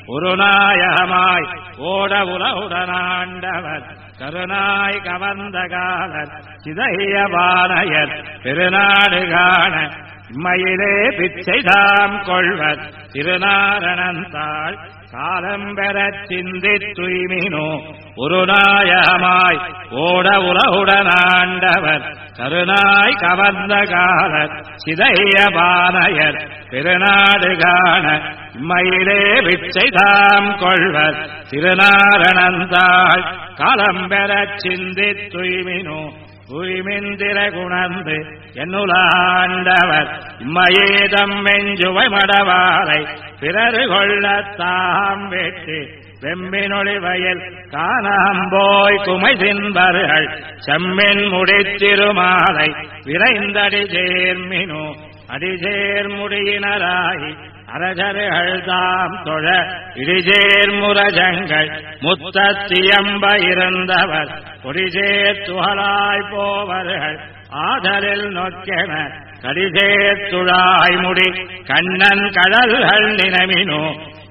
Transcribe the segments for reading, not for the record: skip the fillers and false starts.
ஒரு நாயகமாய் ஓட உலகுடனாண்டவர் கருநாய் கவர்ந்த காலர் சிதைய வானையர் பெருநாடு காண இம்மையிலே பிச்சை தாம் கொள்வர் திருநாரணந்தாள் காலம் பெறச் சிந்தித் துய்மினோ ஒரு நாயகமாய் ஓட உலகுடனாண்டவர் கருநாய் கவர்ந்த காலர் சிதைய பானையர் பெருநாடு காண இம்மையிலே பிச்சை தாம் கொள்வர் திருநாரணந்தாள் காலம் பெறச் சிந்தித் துய்மினோ தூய்மிந்திர குணர்ந்து என்னுளாண்டவர் இம்மையேதம் வெஞ்சுவை மடவாரை பிறரு கொள்ளத்தாம் வெட்டு வெம்பினொளி வயல் காணாம்போய் குமை தின்பர்கள் செம்மின் முடித்திருமாலை விரைந்தடி சேர்மினோ அடிசேர் முடியினராய் அரசர்கள் தாம் தொழ இடிசேர் முரஜங்கள் முத்தத்தியம்ப இருந்தவர் கொடிசேர் துகளாய் போவர்கள் ஆதலில் நொக்கென கடிசேர் துழாய் முடி கண்ணன் கடல்கள் நினைமினோ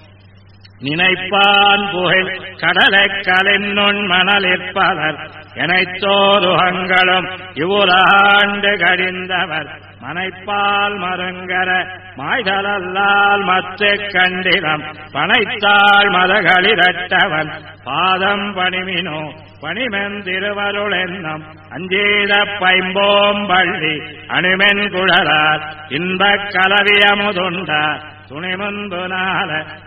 நினைப்பான் புகழ் கடலை கலின்னுண் மணலிற்பவர் எனைத்தோருகங்களும் இவ்வுலாண்டு கடிந்தவர் மனைப்பால் மருங்கர மாய்தலால் மத்து கண்டிலம் பனைத்தாள் மதகளிரட்டவன் பாதம் பணிமினோ பணிமென் திருவருள் என்னும் அஞ்சீத பைம்போம் பள்ளி அணிமென் குழலார் இன்பக் கலவியமுதுண்டார் துணை முன்பு நாள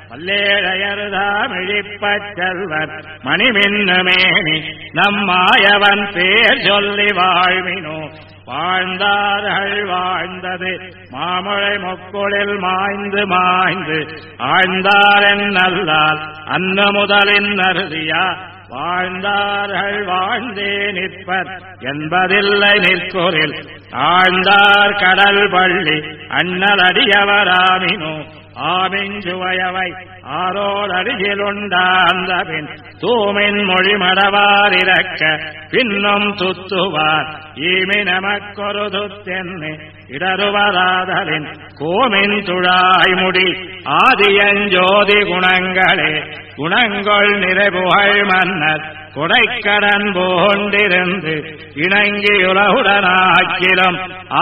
பல்லேழையருதாமிழிப்பச் செல்வர் மணிமின்னுமேனி நம்மாயவன் பேர் சொல்லி வாழ்மினோ வாழ்ந்தார்கள் வாழ்ந்தது மாமழை மொக்குளில் மாய்ந்து மாய்ந்து ஆழ்ந்தாரென் நல்லால் அன்ன முதலின் அறுதியா வாழ்ந்தார்கள் வாழ்ந்தே நிற்பர் என்பதில்லை நிற்கோரில் ஆழ்ந்தார் கடல் பள்ளி அண்ணலடியவராமினோ ஆமிஞ்சுவையவை ஆரோடருகிலுண்டாந்த பின் தூமின் மொழி மடவாரிறக்க பின்னும் துத்துவார் ஈமி நமக்கொரு துத்தென்னு இடருவராதலின் கோமின் துழாய்முடி ஆதியஞ்சோதி குணங்களே குணங்கொள் நிறைபுகழ் மன்னர் கொடைக்கடன் போண்டிருந்து இணங்கியுலகுடனாக்கிலும்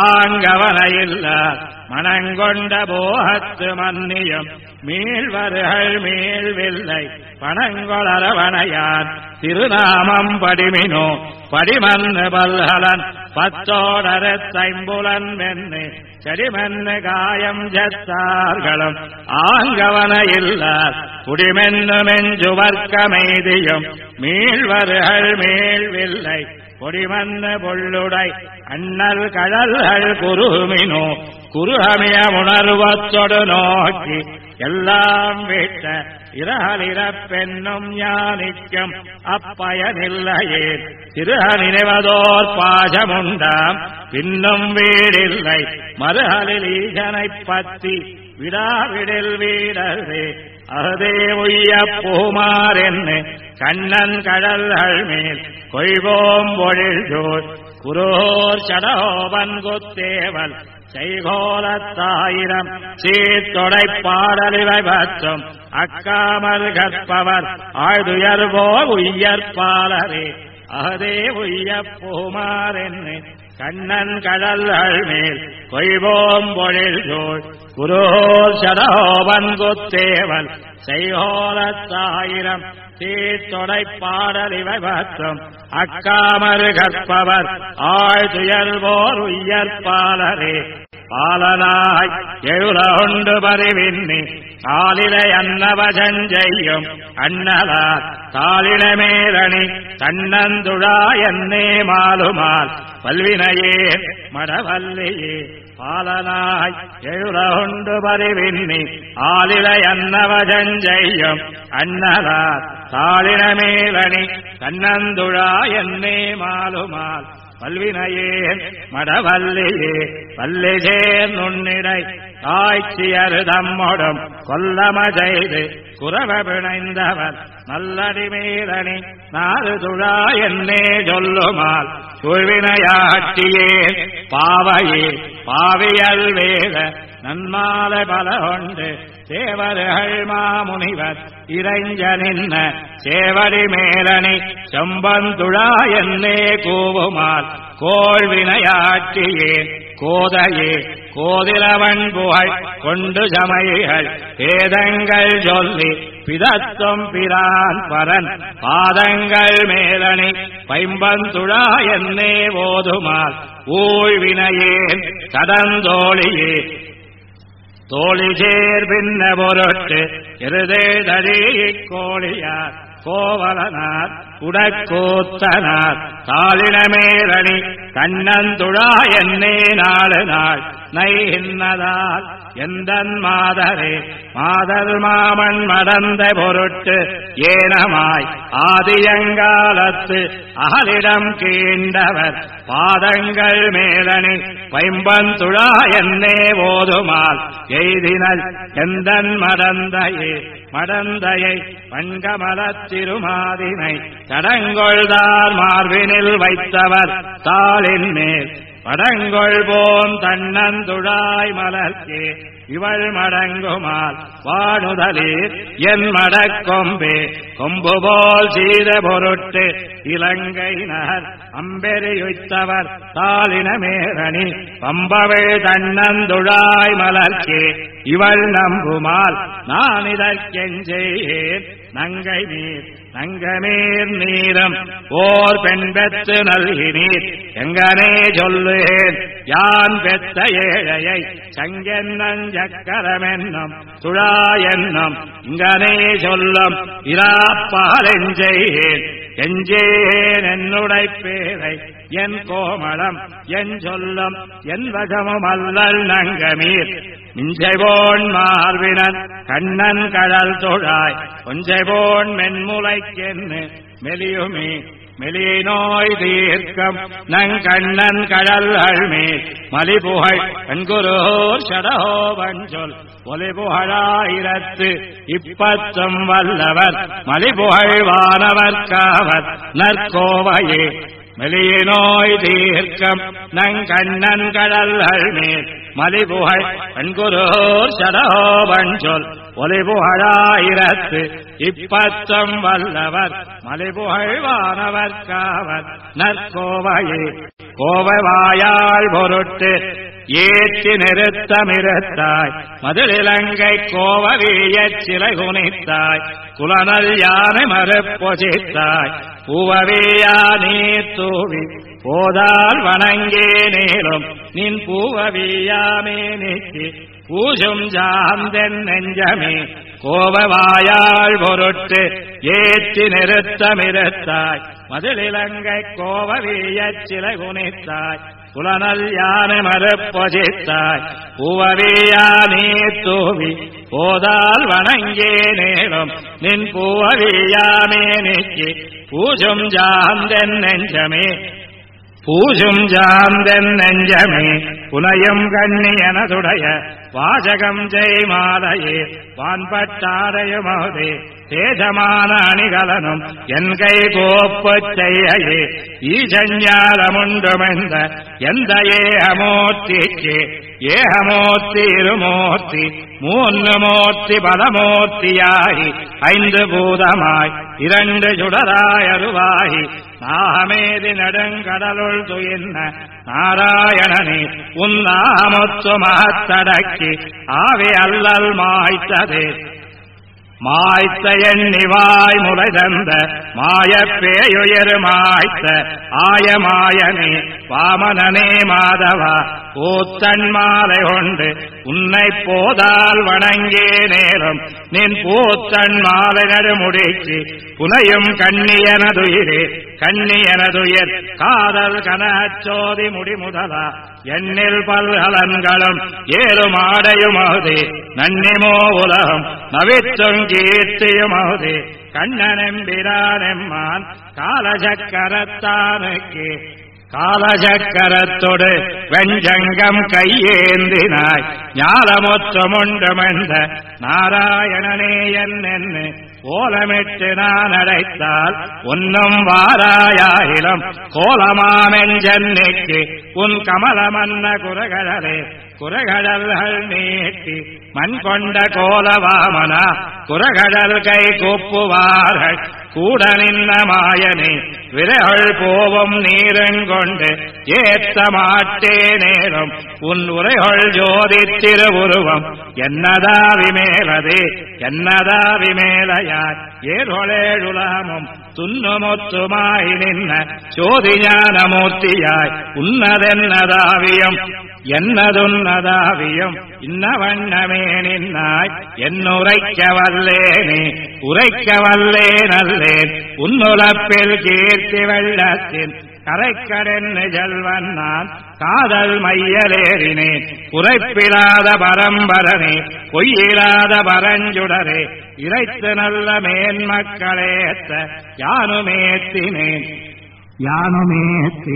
ஆங்கவனையில்லார் மனங்கொண்ட போகத்து மன்னியும் மீள்வர்கள் மீள்வில்லை பணங்கொளரவனையான் திருநாமம் படிமினோ படிமன்னு பல்கலன் பத்தோடரைம்புலன் வெண்ணு செடிமென்னு காயம் ஜத்தார்களும் ஆங்கவனையில்லார் குடிமென்னு மெஞ்சுவர்க்கமெய்தியும் மீள்வர்கள் மீள்வில்லை பொடிமன்னு பொள்ளுடை அண்ணல் கடல்கள் குருமினோ குருகமிய உணர்வத்தொடு நோக்கி எல்லாம் விட்ட இரகலிரப்பெண்ணும் ஞானிக்கும் அப்பயனில்லையே திருக நினைவதோர் பாசமுண்டாம் பின்னும் வீடில்லை மறுகலில் ஈசனைப் பத்தி விடாவிடில் வீடவே அகதே உய்ய பூமாரென்னு கண்ணன் கடல்கள் மேல் கொய்வோம் பொழில் ஜோர் குரோர் சடோபன் குத்தேவல் செய்கோலத்தாயிரம் சீர்தொடை பாடலிவை பற்றும் அக்காமல் கற்பவர் ஆழ்துயர்வோ உய்யற்பாலரே அகதே உய்ய பூமாரென்னு கண்ணன் கடல்கள் மேல் கொய்வோம் பொழில் ஜோர் குரோர் சடோபன் குத்தேவல் செய்கோலத்தாயிரம் சீர்தொடை பாடலிவை பற்றும் அக்காமறு கற்பவர் ஆழ்துயர்வோர் உய்யற்பாலரே பாலனாய் எழுலொண்டு பறிவின்னி காலிலை அன்னவஜஞ்செய்யும் அண்ணலார் காலினமேரணி தன்னந்துழா என்னே மாலுமால் பல்வினையே மடவல்லையே பாலனாய் எழுலொண்டு பறிவின்னி ஆலிலை அன்னவஜஞ்செய்யும் அண்ணலார் காலினமேரணி தன்னந்துழா என்னே மாலுமால் பல்வினையே மடவல்லையே பல்லிசேர் நுண்ணிடை ஆய்ச்சியரு தம்மொடும் கொல்லம செய்து குரவ பிணைந்தவர் நல்லடிமேலணி நாறு துழா என்னே சொல்லுமால் சுழ்வினையாட்டியே பாவையே பாவியல் வேத நன்மாலை பல கொண்டு தேவர்கள் மாமுனிவர் இறைஞ்ச நின்ன சேவடி மேலணி செம்பந்துழா என்னே கூவுமால் கோள்வினையாட்டியே கோதையே கோதிலவன் புகழ் கொண்டு சமைகள் வேதங்கள் சொல்லி பிதத்தும் பிரான் பரன் பாதங்கள் மேலணி பைம்பந்துழா என்னே ஓதுமால் ஊழ்வினையேன் கடந்தோழியே தோழி சேர் பின்ன பொருட்டு இருதே தழீக் கோழியார் கோவலனார் உடக்கூத்தனார் தாளினமேரணி கண்ணந்துழா என்னே நாடு நாள் நைகின்னதால் எந்தன் மாதரே மாதர் மாமன் மடந்த பொருட்டு ஏனமாய் ஆதியங்காலத்து அகலிடம் கீண்டவர் பாதங்கள் மேலணி பைம்பந்துழா என்னே ஓதுமால் எய்தினல் எந்தன் மடந்தையே மடந்தையை பண்கமலத் திருமாதினை தடங்கொள்தார் மார்பினில் வைத்தவர் தாளின் மேல் படங்கொள் போன் தன்னந்துழாய் மலர்க்கே இவள் மடங்குமால் வானுதலீர் என் மடக்கொம்பே கொம்பு போல் சீத பொருட்டு இலங்கை நகர் அம்பெரியுய்த்தவர் தாளினமேரணி பம்பவே தன்னந்துழாய் மலர்க்கே இவள் நம்புமால் நான் இதற்கெஞ்செய்யேன் நங்கை நீர் நங்கமேர் நீரம் ஓர் பெண் பெற்று நல்கினீர் எங்கனே சொல்லுவேன் யான் பெற்ற ஏழையை சங்கென்னம் சக்கரமென்னும் துழா என்னும் இங்கனே சொல்லும் இராப்பாலெஞ்செய்யேன் எஞ்சேன் என்னுடை பேரை என் கோமளம் என் சொல்லும் என் வசமும் அல்லல் நங்கமீர் மிஞ்சைபோன் மார்பினன் கண்ணன் கடல் தொழாய் கொஞ்சைபோன் மென்முலைக்கென்னு மெலியுமே மெலியை நோய் தீர்க்கம் நங்கண்ணன் கடல்கள் மலிபுகழ் கண்குரோர் சடஹோவன் சொல் ஒலிபுகழாயிரத்து இப்பத்தும் வல்லவர் மலிபுகழ் வானவர் காவர் நற்கோவையே மெலிய நோய் தீர்க்கம் நங்கண்ணன் கடல்கள் மலிபுகழ் கண்குரோர் சடஹோவன் சொல் ஒலிபுகழாயிரத்து இப்பத்தும் வல்லவர் மலிபுகழ் வானவர் காவர் நற்கோவையே கோவவாயாள் பொருட்டு ஏற்றி நிறுத்தமிருத்தாய் மதுரிலங்கை கோவவியச் சிலை குனித்தாய் குலனல் யானை மறுப்பொசித்தாய் பூவவியா நீர் தூவி போதால் வணங்கே நேரும் நின் பூவவியாமே நீக்கி பூஜும் ஜாந்தென் நெஞ்சமே கோவவாயாள் பொருட்டு ஏற்றி நிறுத்தமிருத்தாய் மதுரிலங்கை கோவவியச் சிலை குனித்தாய் குலனல் யானை மறுப்பொசித்தாய் பூவவியா நீர் தூவி போதால் வணங்கே நேரும் நின் பூவவியாமே நீக்கி பூஜும் ஜாந்தென் நெஞ்சமே பூஜும் ஜாந்தென் நெஞ்சமே புனையும் கண்ணியனதுடைய வாசகம் ஜெய் மாலையே வான்பட்டாரையுமோதே தேஜமான அணிகலனும் என் கை கோப்பச் செய்யே ஈசஞ்ஞாலமுண்டுமெந்த எந்த ஏகமூர்த்திக்கு ஏகமூர்த்தி இருமூர்த்தி மூன்று மூர்த்தி பலமூர்த்தியாகி ஐந்து பூதமாய் இரண்டு சுடராய் அருவாகி நாகமேதி நடுங்கடலுள் துயின்ன நாராயணனே உன்னாமொத்து மகத்தடக்கி ஆவி அல்லல் மாய்த்ததே மாய்த்த எண்ணிவாய் முளை தந்த மாயப்பேயுயர் மாய்த்த ஆயமாயனே வாமனனே மாதவா பூத்தன் மாலை கொண்டு உன்னை போதால் வணங்கே நேரும் நின் பூத்தன் மாலை நடுமுடிக்கு புனையும் கண்ணியனதுயிரே கண்ணியனதுயிர் காதல் கனச்சோதி முடிமுதலா எண்ணில் பல்கலன்களும் ஏறும் ஆடையுமாவதே நன்னிமோ உலகம் நவித்தும் கீர்த்தியுமாவதே கண்ணனெம்பிரானெம்மான் காலசக்கரத்தானுக்கு காலசக்கரத்தொடு வெஞ்சங்கம் கையேந்தினாய் ஞாலமொத்தமுண்டமென்ற நாராயணனே என்னென்னு ஓலமிட்டு நான் அடைத்தால் உன்னும் வாராயாயிலம் கோலமாமெஞ்சன்னைக்கு உன் கமலமன்ன குரகடலே குரகடல்கள் நீட்டி மண் கொண்ட கோலவாமனா குரகடல் கை கூப்புவார்கள் கூட நின்ன மாயனே விரைகள் போவும் நீரங்கொண்டு ஏத்த மாட்டே நேரம் உன் உரைகள் ஜோதி திருவுருவம் என்னதா விமேலதே என்னதா விமேலையார் ஏழொழேழுலாமும் துன்னுமொத்துமாய் நின்ன சோதி ஞானமூர்த்தியாய் உன்னதென்னதாவியம் என்னதுன்னதாவியம் இன்ன வண்ணமே நின்னாய் என்னுரைக்க வல்லேனே உரைக்க வல்லேனல்லேன் உன்னுலப்பில் கீர்த்தி வெள்ளத்தின் கரைக்கடென்னு ஜல்வன் நான் காதல் மையலேறினேன் உரைப்பிலாத பரம்பரனே பொய்யிலாத பரஞ்சுடரே இறைத்து நல்ல மேன்மக்களேத்த யானுமேத்தினேன் யானுமேத்தி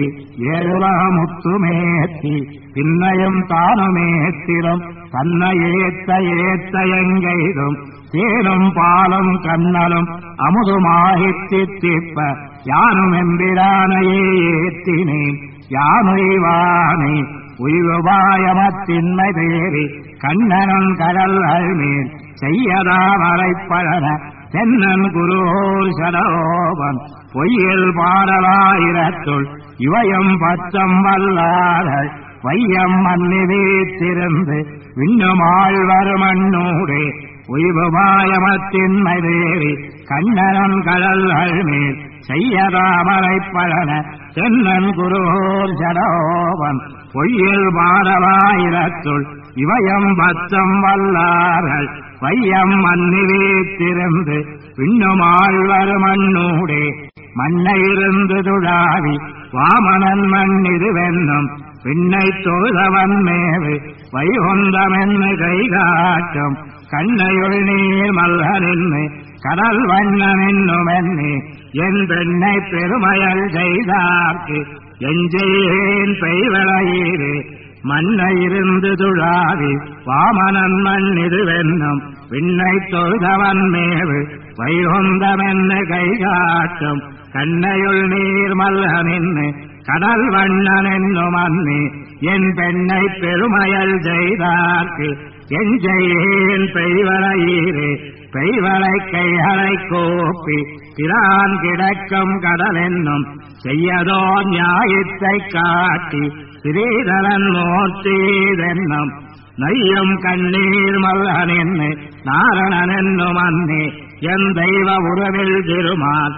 ஏழுலமுத்துமேத்தி பின்னையும் தானுமேத்திடும் தன்னையேத்த ஏத்த எங்கெய்தும் தேனும் பாலும் கண்ணலும் அமுதுமாகித்தி திப்ப யானும் எம்பிரானையே ஏத்தினேன் யானுய்வானே உய்வுபாயமத்தின்மை தேறி கண்ணனன் கடல்கள் மேல் செய்யதா வரைப்பழன தென்னன் குருவோர் சடோபன் பொய்யில் பாடலாயிரத்துள் இவயம் பச்சம் வல்லார்கள் வையம் மன்னி வீத்திருந்து விண்ணுமாள் வருமண்ணூடே உய்வுபாயமத்தின்மை தேறி கண்ணனன் கடல்கள் மேல் செய்யதாமரைப்பழன தென்னன் குருவோர் சடோபன் பொய்யில் பாடலாயிரத்துள் இவயம் பச்சம் வல்லார்கள் வையம் மன்னி வீத்திருந்து விண்ணுமாள் வருமண்ணூடே மண்ணையிருந்து துழாவி வாமனன் மண்ணிதுவென்னும் பின்னை தொழுதவன் மேவு வைகுந்தமென்னு கைகாட்டும் கண்ணையுள் நீர் மல்லனின்னு கடல் வண்ணமென்னுமென்னு என் பெண்ணை பெருமையல் செய்தார்க்கு எஞ்செய்யேன் பெய்வளையீரே மண்ணையிருந்து துழாவி வாமனன் மண்ணிதுவென்னும் பின்னை தொழுதவன் மேவு வைகுந்தமென்னு கைகாட்டும் கண்ணையுள் நீர் மல்லனின்னு கடல் வண்ணனென்னும் அன்னே என் பெண்ணை பெருமையல் செய்தார்க்கு எஞ்செய்யேன் பெய்வளையீரே பெய்வளை கைகளை கோப்பி பிரான் கிடக்கும் கடலென்னும் செய்யதோ நியாயத்தை காட்டி ஸ்ரீதரன் மூர்த்தீதென்னும் நையும் கண்ணீர் மல்லனென்னு நாரணனென்னும் அன்னே என் தெய்வ உறவில் திருமால்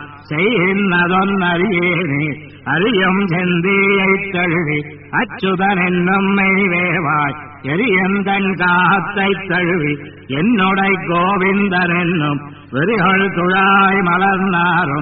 செய்கின்றதொன்னறியேனே அரியம் செந்தியைத் தழுவி அச்சுதன் என்னும் மெய்வேவாய் எரியந்தன் காத்தைத் தழுவி என்னுடை கோவிந்தன் என்னும் வெறிகள் துழாய் மலர்ந்தாரும்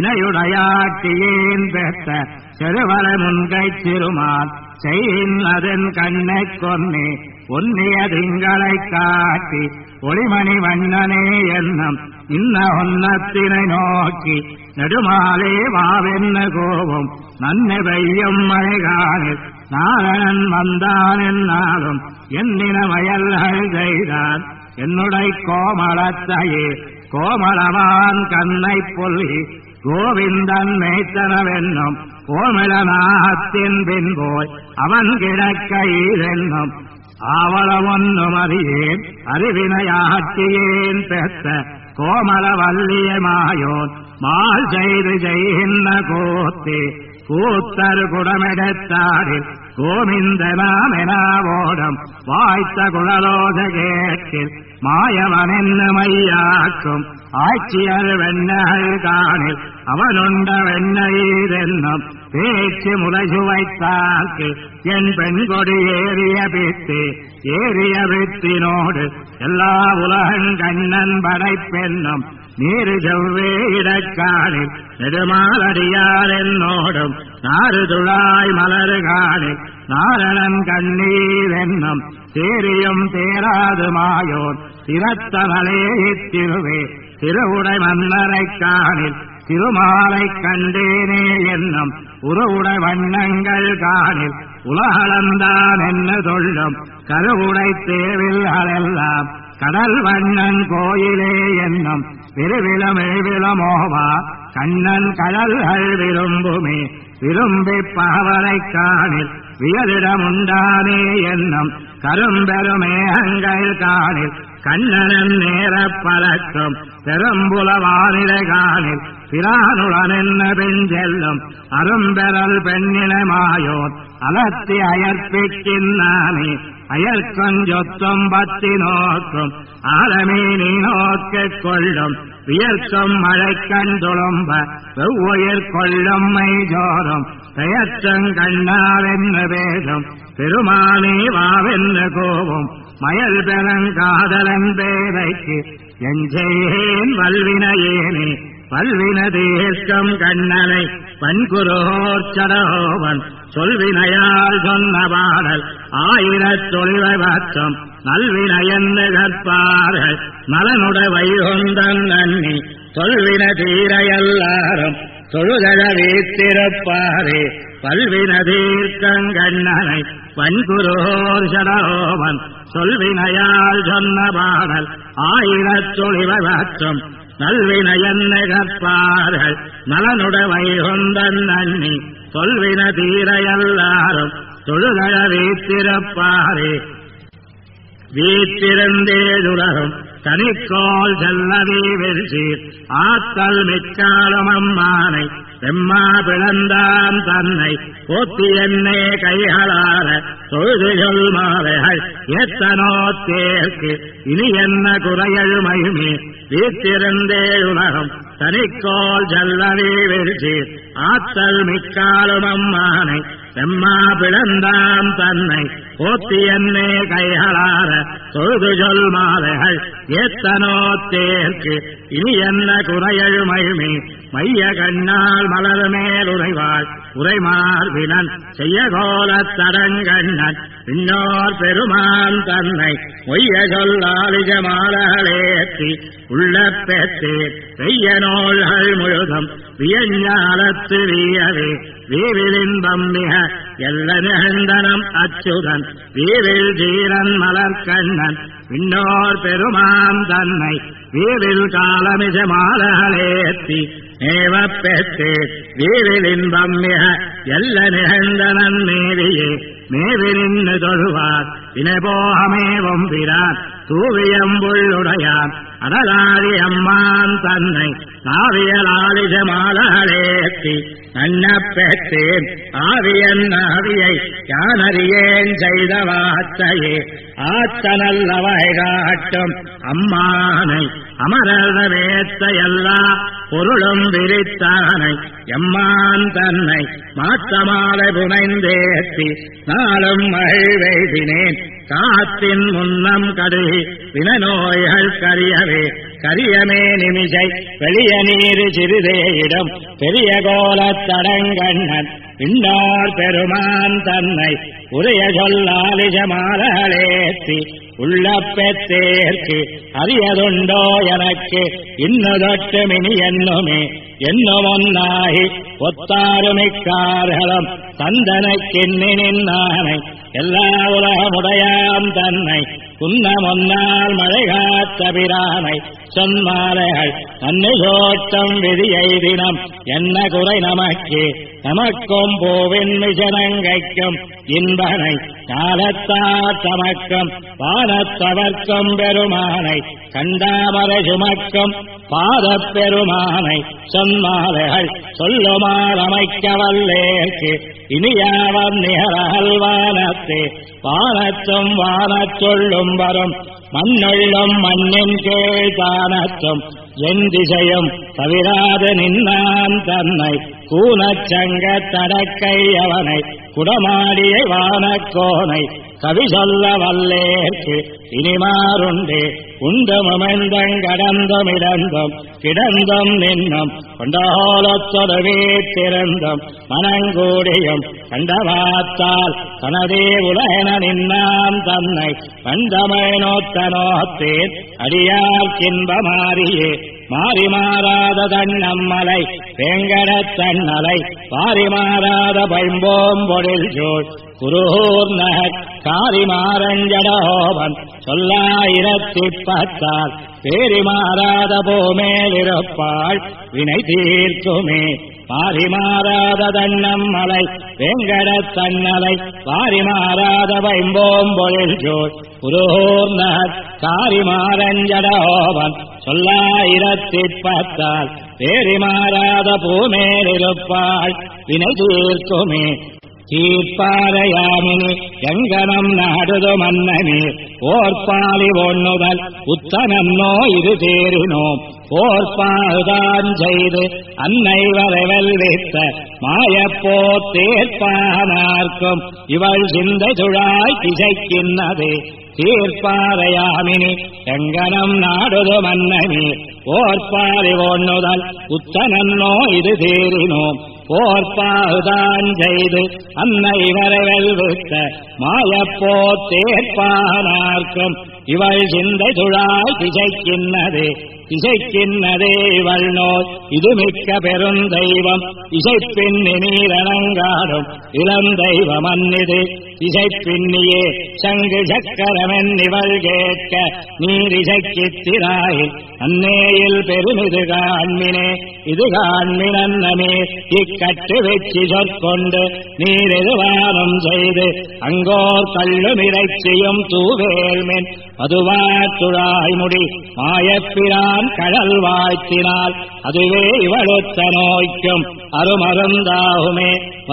வினையுடையாட்டியேன் பெற்ற செருவர முன்கை திருமால் செய்கின்றதன் கண்ணைக் கொன்னே ஒன்னிய திங்களை காட்டி ஒளிமணி வண்ணனே என்னும் இன்ன ஒன்னத்தினை நோக்கி நெடுமாலே வாவென்ன கோபம் நன்னை பெய்யும் மழைகாலில் நாரணன் வந்தான் என்னாலும் என்னின வயல்கள் செய்தான் என்னுடை கோமளத்தையே கோமளவான் கண்ணை பொல்லி கோவிந்தன் மேய்த்தனவென்னும் கோமளநாத்தின் பின் போய் அவன் கிடக்கையில் என்னும் ஆவளவொன்னும் அறியேன் அறிவினையாட்டியேன் பெற்ற கோமல வல்லிய மாயோன் மால் செய்து செய்கின்ற கோத்தே கூத்தரு குடமெடுத்தாரில் கோவிந்தனாமெனாவோடம் வாய்த்த குழலோத கேட்டில் மாயவனென்னு மையாக்கும் ஆட்சியர் வெண்ணகள் காணில் அவனுண்ட வெண்ணெய்தென்னும் பேச்சு முளைசுவைத்தார்க்கு என் பெண் கொடி ஏறிய பித்து ஏறிய பித்தினோடு எல்லா உலகன் கண்ணன் படைப்பென்னும் நீரு செவ்வே இடக்காணில் நெடுமாலடியார் என்னோடும் நாறு துழாய் மலரு காணில் நாரணன் கண்ணீர் என்னும் தேரியும் தேராது மாயோன் திறத்தவளே இத்திருவே திருவுடை மன்னரை காணில் திருமாலை கண்டேனே என்னும் உருவுடை வண்ணங்கள் காணில் உலகளந்தான் என்ன சொல்லும் கருவுடை தேவில்களெல்லாம் கடல் வண்ணன் கோயிலே என்னும் விருவிலமேவிலமோவா கண்ணன் கடல்கள் விரும்புமே விரும்பி பாவரை காணில் வியலிடமுண்டானே என்னும் கரும்பெருமேகங்கள் காணில் கண்ணனன் நேர பழக்கம் பெரும்புலவானிலை காணில் பிரானுடன் என்ன பெண் செல்லும் அரும்பெறல் பெண்ணினமாயோர் அலத்தி அயற்பிக்கின்னானே அயற்கொஞ்சொத்தும் பத்தி நோக்கும் ஆரமே நீ நோக்கிக் கொள்ளும் வியர்க்கும் மழை கண்டுளும்ப வெவ்வுயிர் கொள்ளும் மைஜோறும் பெயர்த்தங் கண்ணாவென்று பேசும் பெருமானே வாவென்று கோவும் மயல் பெறங்காதலன் பேரைக்கு எஞ்சேன் வல்வினையேனே பல்வின தீர்க்கம் கண்ணனை பன்குரோச்சடோவன் சொல்வினையால் சொன்ன பாடல் 1000 தொழிலை பற்றும் நல்வினையன்னு கற்பார்கள் நலனுட வைகுந்தன் நன்னி சொல்வின தீரையல்லாரும் தொழுதழ வீத்திருப்பாரே பல்வின தீர்க்கங்கண்ணனை பன்குரோச்சடோவன் சொல்வினையால் சொன்ன பாடல் 1000 தொழிலை பற்றும் நல்வினையன்னு கற்பார்கள் நலனுட வைகுந்தன் நன்னி சொல்வின தீரையல்லாரும் தொழுதழ வீத்திருப்பாரே வீத்திருந்தேதுலகும் தனிக்கோள் செல்லவே வெல்சீர் ஆத்தல் மிக்காலும் அம்மானை செம்மா பிளந்தான் தன்னை போத்தி என்னே கைகளார தொழுது சொல் மாலைகள் எத்தனோ தேர்க்கு இனி என்ன குறையழுமையுமே வீத்திருந்தே உலகம் தனிக்கோள் செல்லவே வெல்சீர் ஆத்தல் மிக்காலும் அம்மானை செம்மா பிளந்தான் தன்னை போத்தி என்னே கைகளார தொழுது சொல் மாலைகள் எத்தனோ தேர்க்கு இனி என்ன குறையழுமையுமே மைய கண்ணால் மலர் மேல் உரைவாள் உரைமார்பினன் செய்ய கோலத் தடங்கண்ணன் பின்னோர் பெருமான் தன்னை மொய்ய சொல்லாலிஜ மாலகளேற்றி உள்ள பெற்றேன் வெய்ய நோள்கள் முழுதும் வியஞ்ஞாலத்து வீயவே வீவிலின்பம் மிக எல்ல நிகழ்ந்தனம் அச்சுதன் வீவில் தீரன் மலர்கண்ணன் பின்னோர் பெருமான் தன்னை வீவில் காலமிஜ மாலகளேற்றி ஏவப் பெற்றேன் வீவிலின்பம் மிக எல்ல நிகழ்ந்தனன் மேவியே மேவி நின்று தொழுவார் வினைபோகமேவும் பிரான் தூவியம்புள்ளுடையான் அடலாடி அம்மான் தன்னை நாவியலாலிஜ மாலகளேற்றி நன்னப் பெற்றேன் ஆவியன் ஆவியை யானறியேன் செய்த வார்த்தையே ஆத்தனல்லவை காட்டும் அம்மானை அமரத வேத்த எல்லா பொருளும் விரித்தானை எம்மான் தன்னை மாத்தமாலை புனைந்தேத்தி நாளும் மகிழ்வெய்தினேன் காத்தின் முன்னம் கடுகி வினநோய்கள் கரியவே கரியமே நிமிஷை வெளிய நீரு சிறிதே இடம் பெரிய கோலத் தடங்கண்ணன் இன்னார் பெருமான் தன்னை உரிய சொல்லாலிஜ மாலகளேத்தி உள்ள பெற்றேற்கு அறியதுண்டோ எனக்கு இன்னதொட்டு மினி என்னுமே என்னும் ஒன்னாகி ஒத்தாருமிக்கார்களும் தந்தனைக்கிண்ணி நின்னானை எல்லா உலகமுடையாம் தன்னை குன்னமொன்னால் மழை காத்த பிரானை சொன்மாலைகள் நன்னு சோட்டம் விதியை தினம் என்ன குறை நமக்கு நமக்கும் பூவின் மிசனங்கைக்கும் இன்பனை காலத்தார் தமக்கும் வானத்தவர்க்கும் பெருமானை கண்டாமரை சுமக்கும் பாதப் பெருமானை சொன்மாலைகள் சொல்லுமால் அமைக்க வல்லேற்கு இனியாவன் நிகரல் வானத்தே வானத்தும் வானச் சொல்லும் வரும் மண்ணுள்ளும் மண்ணின் கீழ் தானத்தும் என் திசையும் தவிராது நின்னான் தன்னை கூனச்சங்க தடக்கை அவனை குடமாடிய வானக்கோனை கவி சொல்ல வல்லேற்கு இனிமாறுண்டே உண்டமுமெந்தங் கடந்துமிடந்தும் கிடந்தும் நின்னும் கொண்டோலத்தொடு வீட்டிருந்தும் மனங்கூடியும் கண்டவாத்தால் தனதே உலகென நின்னான் தன்னை கண்டமை நோத்த நோத்தேன் அடியார்க்கின்பமாரியே மாறி மாறாத தன்னம்மலை வேங்கடத் தன்னலை பாரி மாறாத பைம்போம்பொழில் ஜோள் குருகூர் நகர் காரி மாறஞ்சடோபன் சொல்லாயிரத்திப்பத்தால் பேரி மாறாத பூமேலிருப்பாள் வினை தீர்க்குமே மாறி மாறாத தன்னம்மலை வேங்கடத் தன்னலை பாரி மாறாத பைம்போம்பொழில் ஜோள் குருகூர் நகர் காரி மாறஞ்சடோபன் சொல்லாயிரத்திப்பத்தால் பேரி மாறாத பூமேலிருப்பாள் வினை தீர்க்குமே தீர்ப்பாரையாமினி எங்கனம் நாடுது மன்னனே போர்ப்பாலி ஒண்ணுதல் உத்தனன்னோ இது தேறினோம் போர்ப்பாதான் செய்து அன்னை வரவல்வித்த மாயப்போ தேர்ப்பானார்க்கும் இவள் சிந்தை துழாய் திசைக்கின்னதே தீர்ப்பாரையாமினி எங்கனம் நாடுது மன்னனே போர்ப்பாலி ஒண்ணுதல் உத்தனன்னோ இது தேறினோம் போர்ப்பாதான் செய்து அன்னை வரவல்வித்த மாயப்போ தேர்ப்பானார்க்கும் இவள் சிந்தை துழாய் திசைக்கின்னதே திசைக்கின்னதே இவள் நோய் இது மிக்க பெருந்தெய்வம் இசைப்பின்னி நீரணங்காடும் இளந்தெய்வம் அந்நிது இசைப்பின்னியே சங்கு சக்கரமென்னிவள் கேட்க நீரிசைக்கித்திராயில் அன்னேயில் பெருமிது காண்மினே இது காண்மினன்னமே இக்கட்டு வெச்சி சொற்கொண்டு நீரெதுவானம் செய்து அங்கோர் கள்ளுமிடைச்சியும் தூவேல்மென் அதுவாத்துழாய்முடி மாயப்பிரான் கடல் வாழ்த்தினால் அதுவே இவளுத்த நோய்க்கும் அருமருந்தாகுமே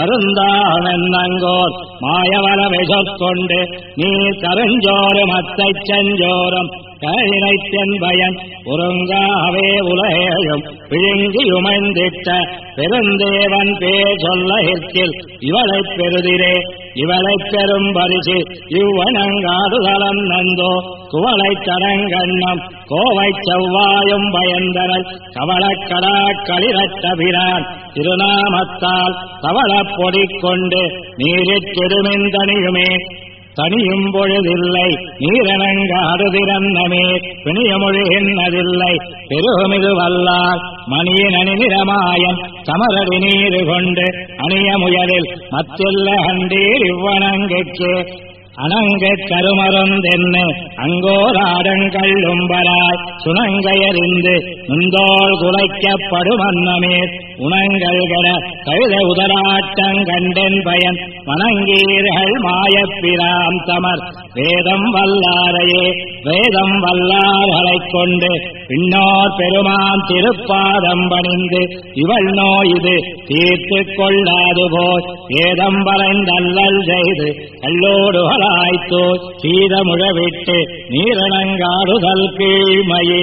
மருந்தானங்கோர் மாயவளவை சொற்கொண்டு நீர் கருஞ்சோறும் அத்தை செஞ்சோறும் கழினை தென்பயன் ஒருங்காவே உலகேயும் விழுங்கியுமைந்திட்ட பெருந்தேவன் பேர் சொல்ல ஹிற்கில் இவளைப் பெறுதிரே இவளைப் பெரும் பரிசு இவ்வனங்காடுதலம் நந்தோ குவளைத் தரங்கண்ணம் கோவைச் செவ்வாயும் பயந்தனல் கவளக்கடா களிரட்டபிரான் திருநாமத்தால் தவளப் பொடிக்கொண்டு நீரிற் திருமெந்தனியுமே தனியும் பொழுதில்லை நீரணங்காடுதிரன்னமே பிணியமொழிகின்றதில்லை பெருமிது வல்லார் மணியின் அணிநிறமாயன் கமரடி நீரு கொண்டு அணிய முயலில் மத்தில்ல அண்டீர் இவ்வனங்குக்கு அணங்கு கருமருந்தென்னு அங்கோராடங்கள்ளும்பராய் சுணங்கையறிந்து நுந்தோள் குலைக்கப்படும் அன்னமே உணங்கள்கட கழுத உதராட்டங்கண்டன் பயன் வணங்கீர்கள் மாயப்பிராம் தமர் வேதம் வல்லாரையே வேதம் வல்லார்களைக் கொண்டு பின்னோர் பெருமான் திருப்பாதம் பணிந்து இவள் நோய் இது தீர்த்துக் கொள்ளாது போய் வேதம் வரைந்தல்லல் செய்து கல்லோடுகளாய்த்தோ சீதமுழவிட்டு நீரணங்காடுதல் கீழ்மையே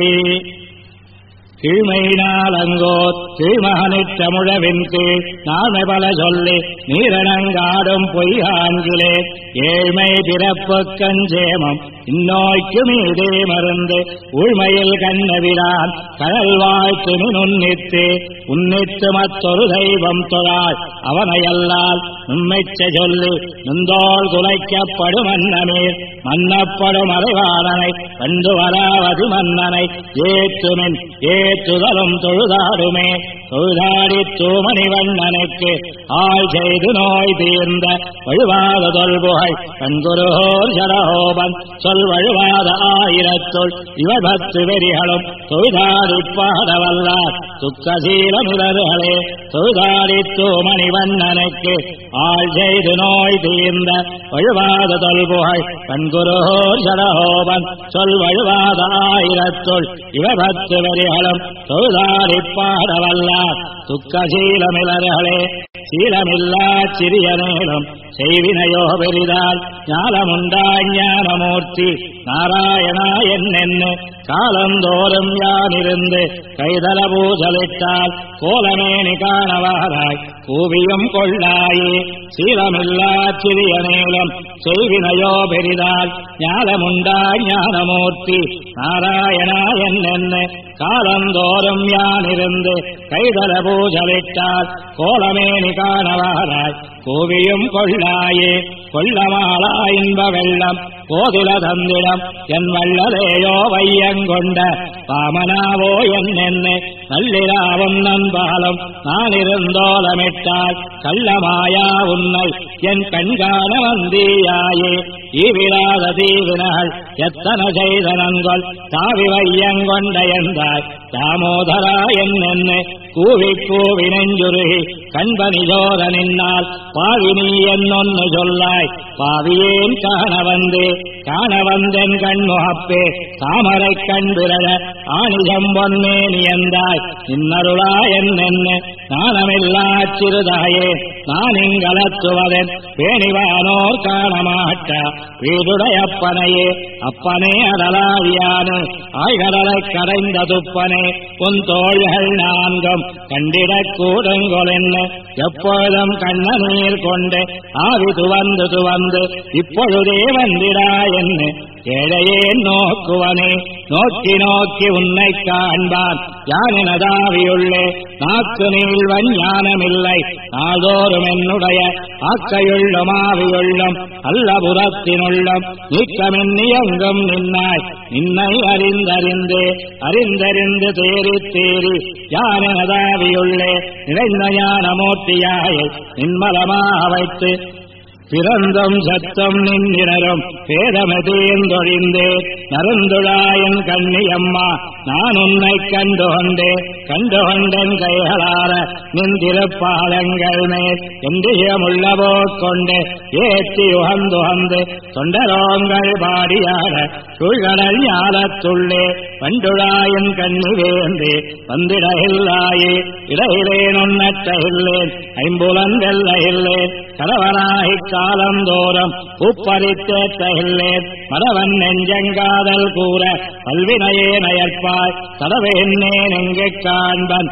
கீழ்மையினால் அங்கோர் கீழ்மகனிட்ட முழவின் கீழ் நாமை பல சொல்லி நீரணங்காடும் பொய்யான்கிலே ஏழ்மை பிறப்பு கஞ்சேமம் இந்நோய்க்கு மீதே மருந்து உள்மையில் கண்ணவிரான் கடல் வாழ்த்து உன்னித்து உன்னித்து மற்றொரு தெய்வம் தொழாள் அவனையல்லால் உண்மைச்ச சொல்லி நுந்தோள் குலைக்கப்படும் அன்னமீர் மன்னப்படும் அறைவாளனை கண்டு வராவது மன்னனை ஏற்றுமின் ஏற்றுதலும் தொழுதாடுமே தொழுதாடி தூமணி வண்ணனுக்கு ஆள் செய்து நோய் தீர்ந்த வழுவாத தொல்புகை கண்குருகோர் ஜடஹோபன் சொல் வழுவாத ஆயிரத்துள் இவர் பத்து வெறிகளும் தொழுதாடி பாடவல்லார் துக்கசீலமுதர்களே தொழுதாடி தூமணி வண்ணனுக்கு ஆள் செய்து நோய் தீர்ந்த வழுவாத தொல்புகை கண்குருகோர் ஜடஹோபன் சொல் வழுவாத ஆயிரத்துள் இவர் பத்து வெறிகளும் தொழுதாடி பாடவல்லார் துக்கசீலமிலர்களே சீலமில்லா சிறிய நேரம் செய்வினையோ பெரிதால் ஞானமுண்டாய் ஞானமூர்த்தி நாராயணா என்னென்னு காலந்தோறும் யானிருந்து கைதல பூசலிட்டால் கோலமேனி காணவாராய் கூவியும் கொள்ளாயே சீலமில்லா சிறிய நேரம் செய்வினையோ பெரிதால் ஞானமுண்டாய் ஞானமூர்த்தி நாராயணா என்னென்னு காலந்தோறும் யானிருந்து கைதல பூசலிட்டால் கோலமேனி காணவாராய் கோவியும் கொள்ளாயே கொள்ளமாளா இன்ப வெள்ளம் கோதில தந்திடம் என் வள்ளலேயோ வையங்கொண்ட பாமனாவோ என்னென்ன நள்ளிராவும் நண்பாலும் நான் இருந்தோலமிட்டால் கள்ளமாயா உன்னை என் கண்காண வந்தீயாயே ஈவிராத தீவினகள் எத்தனை செய்த நன்கொள் தாவி வையங்கொண்ட என்றாய் தாமோதரா என்னென்ன கூவி கூவி நெஞ்சுருகி கண்பனிஜோர நின்னால் பாவி நீ என்னொன்னு சொல்லாய் பாவியேன் காண வந்தென் கண்முகப்பே தாமரை கண்பிரத ஆணிஜம் பொன்னே நியந்தாய் இன்னருளா என்னென்ன நாணமில்லா சிறுதாயே நான் இங்கலத்துவதன் பேணிவானோர் காணமாட்டா வீடுடையப்பனையே அப்பனே அடலாவியானு ஆய்கடலை கரைந்த துப்பனே உன் தோள்கள் நான்கும் கண்டிடக் கூடுங்கொலென்ன எப்பொழுதும் கண்ண நீர் கொண்டு ஆவி துவந்து இப்பொழுதே வந்திடா என்ன ஏழையே நோக்குவனே நோக்கி நோக்கி உன்னை காண்பான் யானெனதாவியுள்ளே நாக்கு நீள்வன் ஞானமில்லை நாள்தோறும் என்னுடைய ஆக்கையுள்ளும் ஆவியுள்ளும் அல்லபுறத்தினுள்ளும் நீக்கமென்னியங்கும் நின்னை அறிந்தறிந்து தேறி யானெனதாவியுள்ளே நிறைந்த ஞானமூர்த்தியாயை நின்மலமாக வைத்து பிறந்தும் சத்தம் நின்னிடரும் பேதமதேந்தொழிந்தே நருந்துழாயன் கண்ணியம்மா நான் உன்னை கண்டுகொண்டேன் கைகளார நின்றிருப்பாதங்கள் மேல் எந்தியமுள்ளவோ கொண்டு ஏற்றி உகந்துகந்து தொண்டரோங்கள் பாடியாட சுழ்கடல் ஞாலத்துள்ளே பண்டுழாயன் கண்ணி வேந்தே வந்திடகில்லாயே இடையிலே நுண்ணற்றகில்லேன் ஐம்புலன் வெல்லையில்லேன் கரவனாகிக் காலந்தோறும் உப்பரித்தேற்றகில்லேன் மரவன் நெஞ்சங்காதல் கூற பல்வினையே நயற்பாய் தடவேன்னேன் எங்கு காண்பன்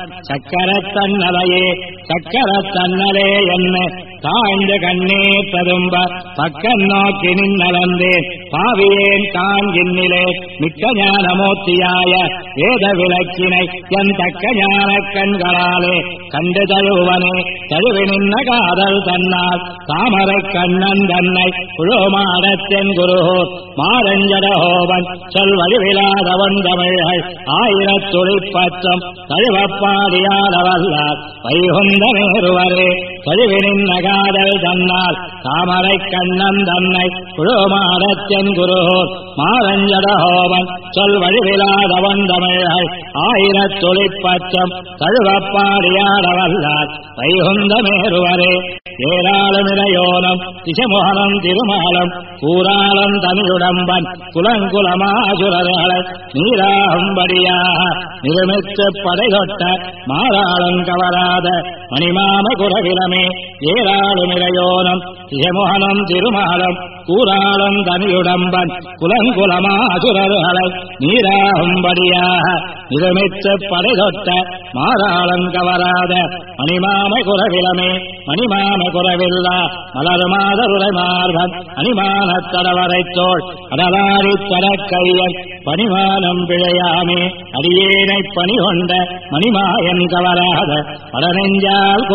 சக்கரத்தன்னலே என்ன தாழ்ந்து கண்ணீர் ததும்ப பக்கம் நோக்கி நின்னலந்தேன் பாவியேன் காண்கின்னிலே மிக்க ஞானமூர்த்தியாய வேத விளக்கினை என் தக்க ஞான கண்களாலே கண்டு தழுவனே தழுவி நின்ன காதல் தன்னால் தாமரை கண்ணன் தன்னை குழுமாடத்தென் குருகூர் மாரஞ்சடஹோவன் சொல் வழிவிலாதவன் தமிழ்கள் 1000 தழுவப்பாடியாடவல்லார் வைகுந்த நேருவரே தழுவி நின்ன காதல் தன்னால் தாமரை கண்ணன் தன்னை குழுமாடத்தென் குருகூர் மாரஞ்சடஹோவன் சொல் வழிவிலாதவன் தமிழ்கள் 1000 தழுவப்பாடியாடவல்லார் வைகுந்த நேருவரே ஏராளமிடையோனம் திசமுகனம் திருமகலம் கூறாளம் தனியுடம்பன் குலங்குலமாசுரர்களை நீராகும்படியாக நிருமித்து படை தொட்ட மாறாளங்கவராத மணிமாம குரவிலமே ஏராளமிடையோனம் திசமுகனம் திருமகலம் கூறாளம் தனியுடம்பன் குலங்குலமாசுரர்களை நீராகும்படியாக நிருமித்து படை தொட்ட மாறாளங்கவராத மணிமாம குரவிலமே மணிமாம குறவில்லா மலர் மாதருரை மார்பன் அணிமானத் தடவரைத் தோள் அடலாரித் தடக்கையன் பணிமானம் பிழையாமே அடியேனைப் பணிகொண்ட மணிமாயன் கவராத மடநெஞ்சால்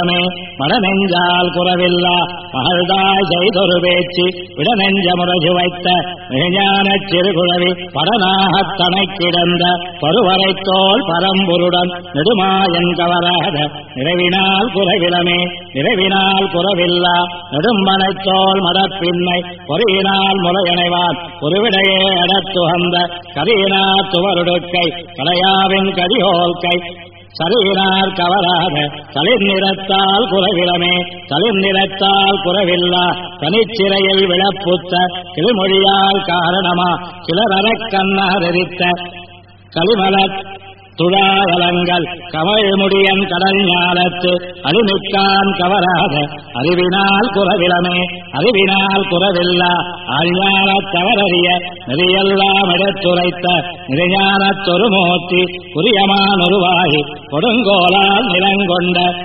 குறவில்லா மகள்தாய் செய்தொரு பேச்சு விடநெஞ்ச முரசு வைத்த மிகஞானச் சிறுகுழவி படனாகத் தனை கிடந்த பருவரைத் தோள் பரம்புருடன் நெடுமாயன் கவராத நிறைவினால் குறவில்லா நெடும்பனைத் தோள் மடப்பின்னை பொறியினால் முலையணைவான் ஒருவிடையே அடத்துகந்த கரியினார் துவருடுக்கை கலையாவின் கதிகோல்கை சரியினார் கவராத தளிர்நிறத்தால் குறவில்லா தனிச்சிறையில் விளப்புத்த கிளிமொழியால் காரணமா கிளரக் கண்ணார் எரித்த களிமலத் துழாதலங்கள் கமழ்முடியன் கடல் ஞாலத்து அழிமிக்கான் கவராத அறிவினால் குறவில்லா ஆழ்ஞானத் தவறறிய நெறியெல்லாம் எடுத்துரைத்த நிறைஞானத் தொருமூர்த்தி புரியமானொருவாகி கொடுங்கோலால் நிலங்கொண்ட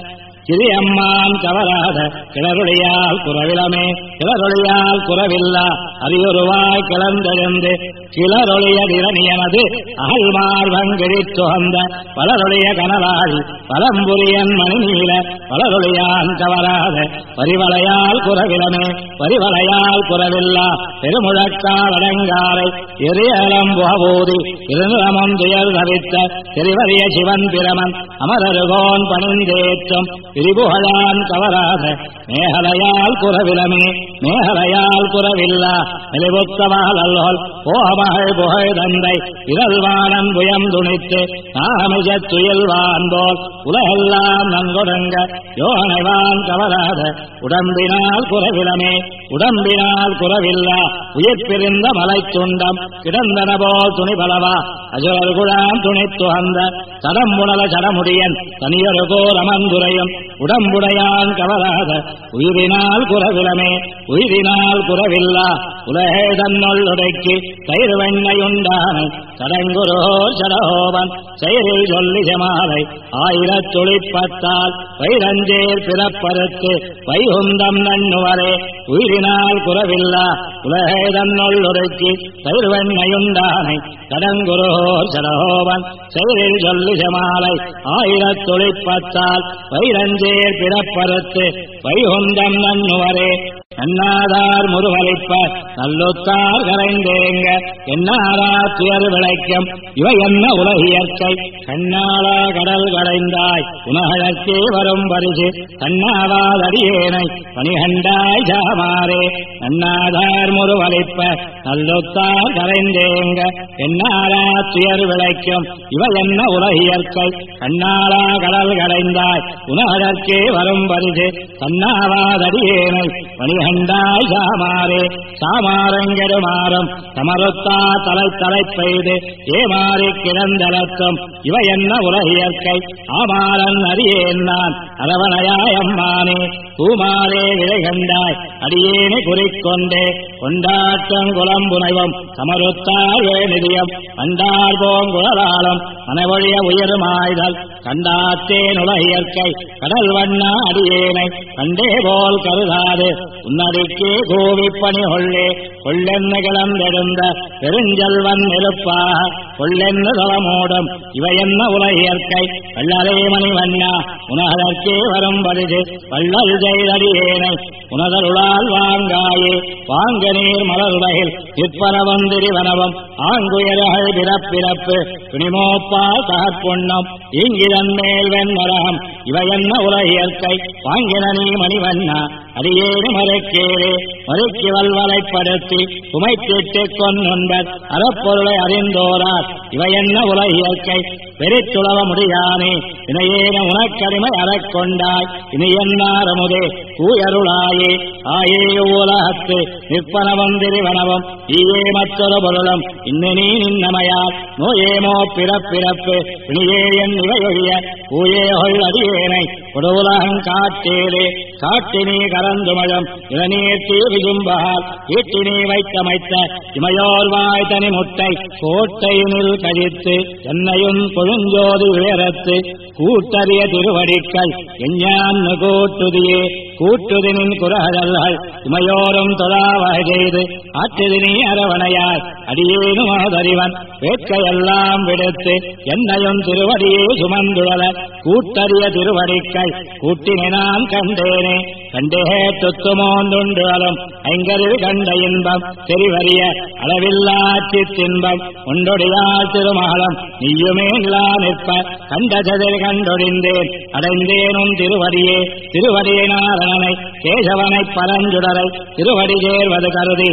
கிரியம்மான் கவராத கிளருளியால் குறவிலமே கிளரொளியால் குறவில்லா அரியுருவாய் கிளந்தெழுந்து கிளரொளியதிரணியனது அகழ்மார்வங்கிழித் துகந்த பலரொளிய கனலாழி பலம்புரியன் மணிநீல பலரொளியான் கவராத பரிவளையால் குறவிலமே பரிவளையால் குறவில்லா பெருமுழக்கால் அடங்காரை எரியலம் புகபூதி இருநிலமும் துயர் தவித்த தெரிவறிய சிவன் பிரமன் அமரருகோன் பணிந்தேற்றும் திரிபுகழான் கவராத மேகலையால் குறவிலமே மேகலையால் குறவில்லா மெலிபுத்தவால் அல்லோல் போகமகள் புகழ் தந்தை இரல்வானன் புயம் துணித்து நாமிஜத் துயில்வான் போல் உலகெல்லாம் நன்கொடங்க யோனைவான் கவராத உடம்பினால் குறவிலமே உடம்பினால் குறவில்லா உயிர் பிரிந்த மலை துண்டம் கிடந்தன போல் துணிபலவா அஜோர் குழாம் துணித்துகந்த தடம்புணல சடமுடியன் தனியொருகோர் அமர்ந்துரையும் உடம்புடையான் கவராத உயிரினால் குறவிலமே உயிரினால் குறவில்லா உலகே தன்னுள்ளுடைக்கு தயிர் வெண்ணையுண்டானை சடங்குரோர் சடஹோவன் செயலில் சொல்லி ஜமாலை 1000 துளிப்பத்தால் வைரஞ்சேர் பிறப்பறுத்து வைகுந்தம் நண்ணுவரே உயிரினால் குறவில்லா உலகே தன்னுள்ளுடைக்கு தயிர் வெண்ணையுண்டானை சடங்குரோர் சடஹோவன் செயலில் சொல்லி ஜமாலை 1000 துளிப்பத்தால் வைரஞ்சேர் பிறப்பறுத்து வைகுந்தம் நண்ணுவரே அண்ணாதார் முருகலிப்ப நல்லொத்தார் கரைந்தேங்க என்னாரா துயர் விளைக்கும் இவை என்ன உலகியற்கை கண்ணாளா கடல் கடைந்தாய் உனகழக்கே வரும் பரிசு கண்ணாவாதடியேனை பணிகண்டாய் ஜாமாரே அண்ணாதார் முருகலிப்ப நல்லொத்தார் கரைந்தேங்க என்னாரா துயர் விளைக்கும் இவை என்ன உலகியற்கை கண்ணாளா கடல் கடைந்தாய் உனகழக்கே வரும் பரிசு கண்ணாவாதடியேனை பணிகண்டாய் சாமாரே சாமாரங்கெடுமாறும் தமருத்தா தலை பெய்து ஏமாறி கிடந்தலத்தும் இவை என்ன உலகியற்கை ஆமாறன் அடியேன் நான் அரவணையாயம்மானே பூமாரே விலை கண்டாய் அடியேனை குறிக்கொண்டே கொண்டாட்டம் குலம்புனைவும் தமருத்தார் வேநிதியம் கண்டார் போங்குழலாலும் மனவொழிய உயருமாய்தல் கண்டாத்தேன் உலகியற்கை கடல் வண்ணா அடியேனை கண்டே போல் கருதாது உன்னடிக்கே கோவிப்பணி கொள்ளே கொள்ளென்னு கிளந்தெழுந்த பெருஞ்செல்வன் நெருப்பாக கொள்ளென்னு தவமோடும் இவை என்ன உலகியற்கை வள்ளலே மணி வண்ணா உனகற்கே வரும் பரிசு வள்ளல் செய்தடியேனை உனதருளால் வாங்காயே வாங்க நீர் மலருலகில் நிற்பனவந்திரி வனவம் ஆங்குயர்கள் பிறப்பிறப்பு துணிமோப்பால் தகற்பொன்னம் இங்கிதன் மேல் வெண்மரகம் இவை என்ன உலகியற்கை வாங்கின நீ மணிவண்ணா அடியேனு மறுக்கேரே மறுக்கி வல்வலைப்படுத்தி உமைத்திட்டு கொன்னுண்பர் அறப்பொருளை அறிந்தோரார் இவை என்ன உலகியற்கை வெறித்துளவ முடியானே இணையேன உனக்கடிமை அறக்கொண்டாய் இனி என்னாரமுதே கூயருளாயே ஆயே உலகத்து நிற்பனவந்திரி வனவம் ஈயே மற்றொரு பொருளும் இன்னி நீ நின்னமையால் நோயேமோ பிறப்பிறப்பு இனியே என் இவையொழிய ஊயேகொள் அடியேனை கொடுவுலகம் காட்டேரே காட்டினீ கரந்துமழம் இளநீர்த்தி விசும்பால் ஈட்டினீ வைத்தமைத்த இமையோர்வாய் தனி முட்டை கோட்டையினில் கழித்து என்னையும் கொழுஞ்சோது உயரத்து கூட்டறிய திருவடிக்கை எஞ்ஞான்னு கூட்டுதியே கூட்டுதினின் குரகர்கள் இமையோரும் தொழாவகை செய்து ஆற்றுதினி அரவணையாய் அடியேனும் ஆதறிவன் வேட்கையெல்லாம் விடுத்து என்னையும் திருவடியே சுமந்துழல கூட்டறிய திருவடிக்கை கூட்டினை நான் கண்டேனே கண்டே துத்துமோந்துண்டுகளும் ஐங்கரில் கண்ட இன்பம் தெரிவறிய அளவில்லாச்சி தின்பம் உண்டொடியால் திருமகளம் நீயுமே நிலா நிற்ப கண்ட சதிர் கண்டொடிந்தேன் அடைந்தேனும் திருவடியே திருவடியை நாரணனை கேசவனை பரஞ்சுடரை திருவடி சேர்வது கருதி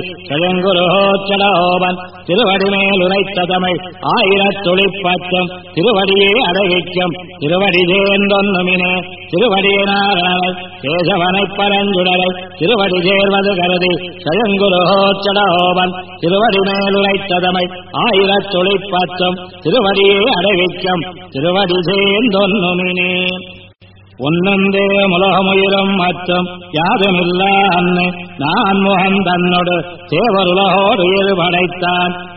செழுங்குரோச்சடோபன் திருவடி மேல் உரைத்த தமிழ் 1000 துளிப்பத்தும் திருவடியே அடைவிக்கும் திருவடி சேர்ந்தொன்னுமினே திருவடியை நாரணனை கேசவனை பரஞ்சுடரை திருவடி சேர்வது கருதி செழுங்குரோச்சடோபன் திருவடி மேல் உரைத்த தமிழ் 1000 துளிப்பத்தும் திருவடியே அடைவிக்கும் திருவடி சேர்ந்தொன்னுமினே ஒன்னந்தே முலகமுயிரும் மற்றும் யாதுமில்ல அன்னு நான் முகம் தன்னோடு தேவருலகோடு படைத்தான்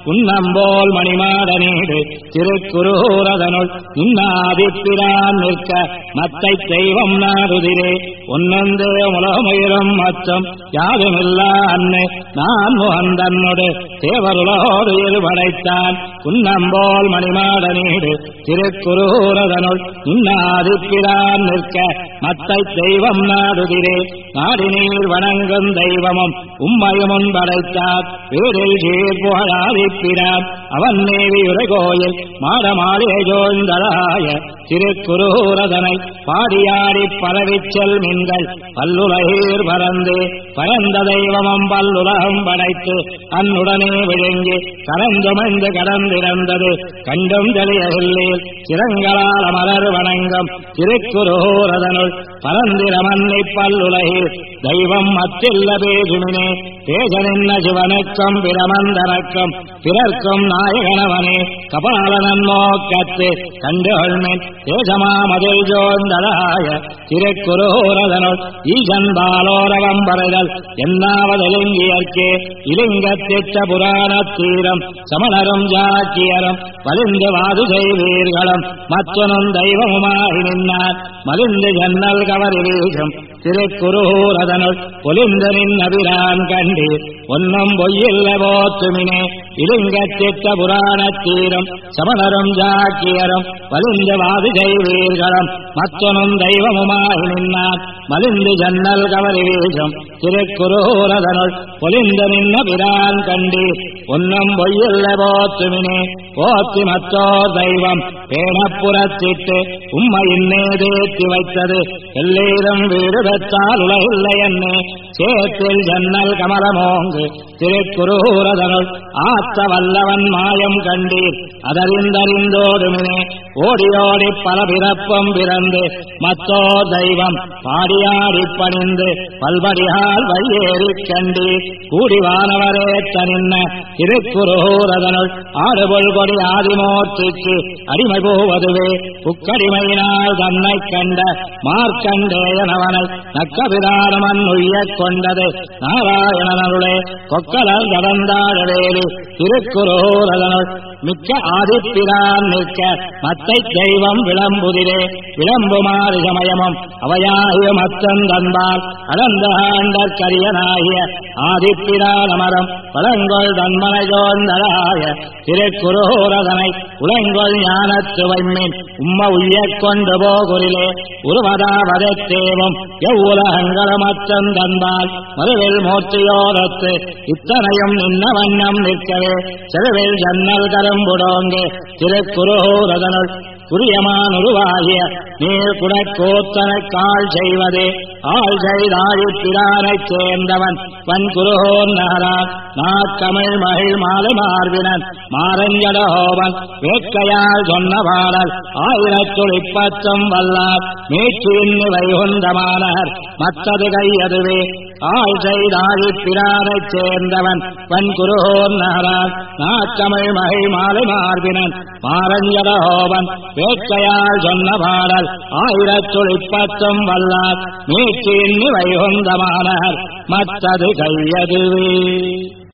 உன்னம்போல் மணிமாட நீடு திருக்குரூரதனுள் நின்னாதிப்பிரான் நிற்க மத்தை தெய்வம் நாடுதிரே ஒன்னந்தே உலகமுயிரும் மச்சம் யாதுமில்லா அன்னை நான் முகந்தன்னோடு தேவருளோடு இருபடைத்தான் உன்னம்போல் மணிமாட நீடு திருக்குரூரதனுள் நின்னாதிப்பிரான் நிற்க மத்தை தெய்வம் நாடுதிரே நாடினீர் வணங்கும் தெய்வமும் உம்மையும் படைத்தார் வீரில் சீர் புகழாதிப்பிரான் அவன் நேவி உரைகோயில் மாடமாடே ஜோந்தராய திருக்குரூரதனை பாடியாடி பரவிச்செல் மின்கள் பல்லுலகீர் பறந்து பரந்த தெய்வமும் பல்லுலகம் படைத்து அன்னுடனே விழுங்கி கலந்துமைந்து கடந்திருந்தது கண்டும் தெளியவில்லையில் சிரங்களால் அமரர் வணங்கும் திருக்குரூரதனுள் பரந்திரமன்னை பல்லுலகில் தெய்வம் மத்தில்ல பேசுமினே பேச நின்ன சிவனுக்கும் பிரமந்தனக்கும் பிறர்க்கும் நாயகனவனே கபாலனன் மோக்கத்து கண்டுகொள்மின் தேசமாமதில் ஜோந்தலாய திருக்குரூரதனுள் ஈசன் பாலோரவம் பறைதல் என்னாவதலிங்கியற்கே இலிங்கத்திட்ட புராண தீரம் சமணரும் ஜாக்கியரும் வலிந்து வாது செய்வீர்களும் மற்றனும் தெய்வமுமாறி நின்னார் மலிந்து ஜன்னல் கவரி வீசும் திருக்குரூரதனுள் பொலிந்து நின்னபிரான் கண்டீர் ஒன்னும் பொய்யில்ல போத்துமினே இலிங்கத்திட்ட புராண தீரம் சமணரும் ஜாக்கியரும் வலிந்து வாது செய்வீர்களும் மற்றனும் தெய்வமுமாறி நின்னார் மலிந்து ஜன்னல் கவரி வீசும் திருக்குரூரதனுள் பொலிந்து நின்ன பிரான் கண்டீர் ஒன்னும் பொய்யில்ல போத்துமினே போத்தி மற்றோர் தெய்வம் பேணப்புறத்திட்டு உம்மையின்னே தேத்தி வைத்தது எல்லீரும் வீடு பெற்றால் உலகில்லை என்னே சேத்தில் ஜன்னல் கமலமோங்கு திருக்குரூரதனுள் ஆத்த வல்லவன் மாயம் கண்டீர் அதறிந்தறிந்தோடுமினே ஓடியோடி பல பிறப்பும் பிறந்து மத்தோ தெய்வம் பாடியாடி பணிந்து பல்படியால் வையேறி கண்டீர் கூடிவானவரே தனின்ன திருக்குரூரதனுள் ஆடுபொள் கொடி ஆதிமூர்த்திக்கு அடிமை போவதுவே உக்கடிமையினால் தன்னை கண்ட மார்க்கண்டேயனவனை நக்கபிரானமன் உய்யக் கொண்டது நாராயணனருளே கொக்கலர் கடந்தாழவேலி திருக்குரூரதனுள் மிக்க ஆதிப்பிரான் நிற்க மத்தை தெய்வம் விளம்புதிரே விளம்புமாறு சமயமும் அவையாகிய மத்தந்தன்பால் அடந்த ஆண்டற்கரியனாகிய ஆதிப்பிரான் அமரம் பழங்கொள் தன்மனையோந்தராய திருக்குரூரதனை உலங்கொள் ஞானத்து வைமின் உம்ம உய்யக் கொண்டு போகுரிலே உருவதாவதத்தேவும் எவ்வுலகங்களமற்றந்தன்பால் மறுவில் மூர்த்தியோரத்து இத்தனையும் நின்ன வண்ணம் நிற்கவே செருவில் ஜன்னல் கரும்புடோங்கு திருக்குரூரதனுள் புரியமான் உருவாகிய நீர் குடக்கோத்தன கால் செய்வதே ஆள் செய்தாழி பிரானைச் சேர்ந்தவன் வன்குருகோன் நகரான் நாக்கமிழ் மகிழ் மாலை மார்பினன் மாரஞ்சடஹோவன் வேட்கையால் சொன்ன பாடல் 1030 வல்லார் மீட்சியின்னு வைகுந்தமானர் மற்றது கையதுவே ஆள் செய்தாழி பிரானைச் சேர்ந்தவன் வன்குருகோன் நகரான் நாக்கமிழ் மகிழ் மாலை மார்பினன் மாரஞ்சடஹோவன் வேட்கையால் சொன்ன பாடல் 1030 வல்லார் மீட்சியின்னு வைகுந்தமானர் மற்றது கையதுவே.